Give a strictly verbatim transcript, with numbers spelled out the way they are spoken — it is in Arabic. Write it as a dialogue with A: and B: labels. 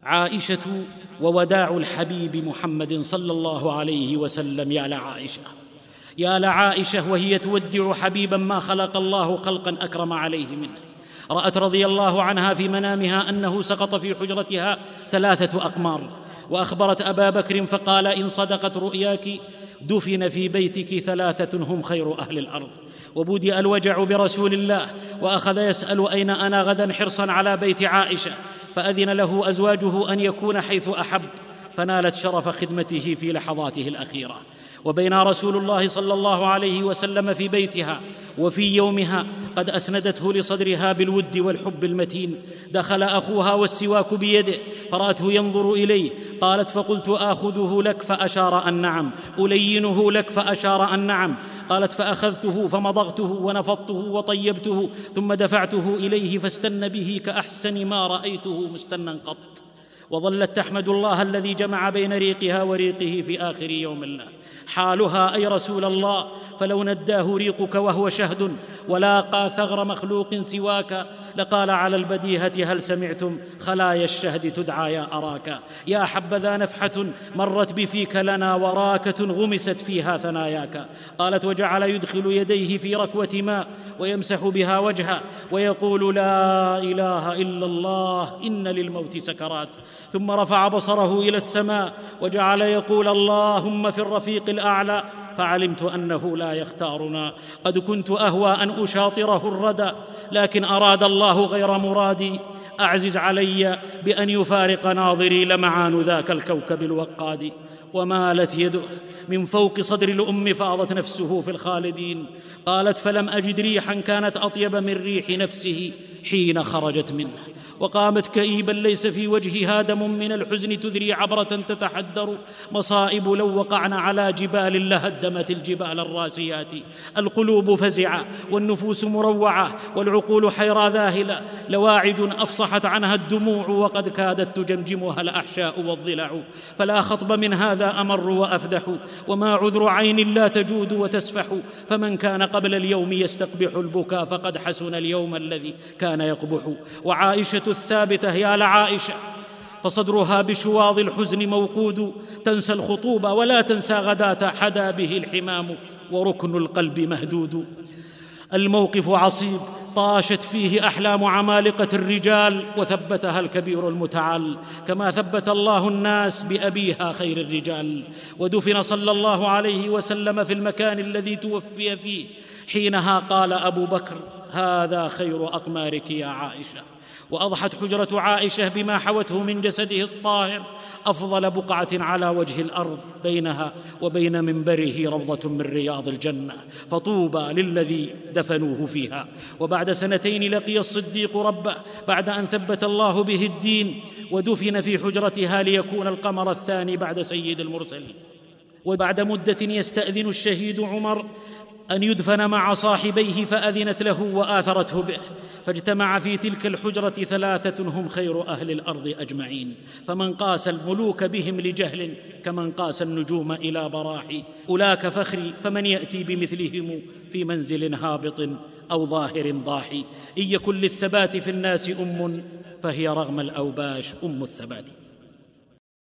A: عائشة ووداع الحبيب محمد صلى الله عليه وسلم. يا لعائشة، يا لعائشة وهي تودع حبيبا ما خلق الله خلقا أكرم عليه منه. رأت رضي الله عنها في منامها أنه سقط في حجرتها ثلاثة أقمار، وأخبرت أبا بكر فقال: إن صدقت رؤياك دفن في بيتك ثلاثة هم خير أهل الأرض. وبدأ الوجع برسول الله، وأخذ يسأل أين أنا غدا حرصا على بيت عائشة، فأذن له أزواجه أن يكون حيث أحب، فنالت شرف خدمته في لحظاته الأخيرة. وبين رسول الله صلى الله عليه وسلم في بيتها وفي يومها قد أسندته لصدرها بالود والحب المتين، دخل أخوها والسواك بيده فرأته ينظر إليه، قالت: فقلت آخذه لك؟ فأشار أن نعم. ألينه لك؟ فأشار أن نعم. قالت: فأخذته فمضغته ونفضته وطيبته، ثم دفعته إليه فاستن به كأحسن ما رأيته مستنا قط. وظلت تحمد الله الذي جمع بين ريقها وريقه في آخر يوم الله. حالها: أي رسول الله، فلو نداه ريقك وهو شهد ولاقى ثغر مخلوق سواك لقال على البديهة: هل سمعتم خلايا الشهد تدعى يا أراك. يا حبذا نفحة مرت بفيك لنا وراكة غمست فيها ثناياك. قالت: وجعل يدخل يديه في ركوة ماء ويمسح بها وجهه ويقول: لا إله إلا الله، إن للموت سكرات. ثم رفع بصره إلى السماء وجعل يقول: اللهم في الرفيق الأعلى. فعلمت أنه لا يختارنا. قد كنت أهوى أن أشاطره الردى، لكن أراد الله غير مرادي. أعزز علي بأن يفارق ناظري لمعان ذاك الكوكب الوقاد. ومالت يده من فوق صدر الأم فاضت نفسه في الخالدين. قالت: فلم أجد ريحا كانت أطيب من ريح نفسه حين خرجت منه. وقامت كئيبا ليس في وجهها دم من الحزن تذري عبرة تتحدر. مصائب لو وقعن على جبال لهدمت الجبال الراسيات. القلوب فزعة والنفوس مروعة والعقول حيرى ذاهلة. لواعد أفصحت عنها الدموع وقد كادت تجمجمها الأحشاء والضلع. فلا خطب من هذا أمر وأفدح، وما عذر عين لا تجود وتسفح. فمن كان قبل اليوم يستقبح البكاء فقد حسن اليوم الذي كان يقبح. وعائشة الثابتة: يا لعائشة، فصدرها بشواظ الحزن موقود، تنسى الخطوبة ولا تنسى غداة حدا به الحمام وركن القلب مهدود. الموقف عصيب طاشت فيه أحلام عمالقة الرجال وثبتها الكبير المتعال، كما ثبت الله الناس بأبيها خير الرجال. ودفن صلى الله عليه وسلم في المكان الذي توفي فيه. حينها قال أبو بكر: هذا خير أقمارك يا عائشة. وأضحت حجرة عائشة بما حوته من جسده الطاهر أفضل بقعة على وجه الأرض، بينها وبين منبره روضة من رياض الجنة، فطوبى للذي دفنوه فيها. وبعد سنتين لقي الصديق ربه بعد أن ثبت الله به الدين، ودفن في حجرتها ليكون القمر الثاني بعد سيد المرسلين. وبعد مدة يستأذن الشهيد عمر أن يدفن مع صاحبيه، فأذنت له وآثرته به، فاجتمع في تلك الحجرة ثلاثة هم خير أهل الأرض أجمعين. فمن قاس الملوك بهم لجهل كمن قاس النجوم إلى براحي. أولاك فخري، فمن يأتي بمثلهم في منزل هابط أو ظاهر ضاحي. إن يكن للثبات في الناس أم فهي رغم الأوباش أم الثبات.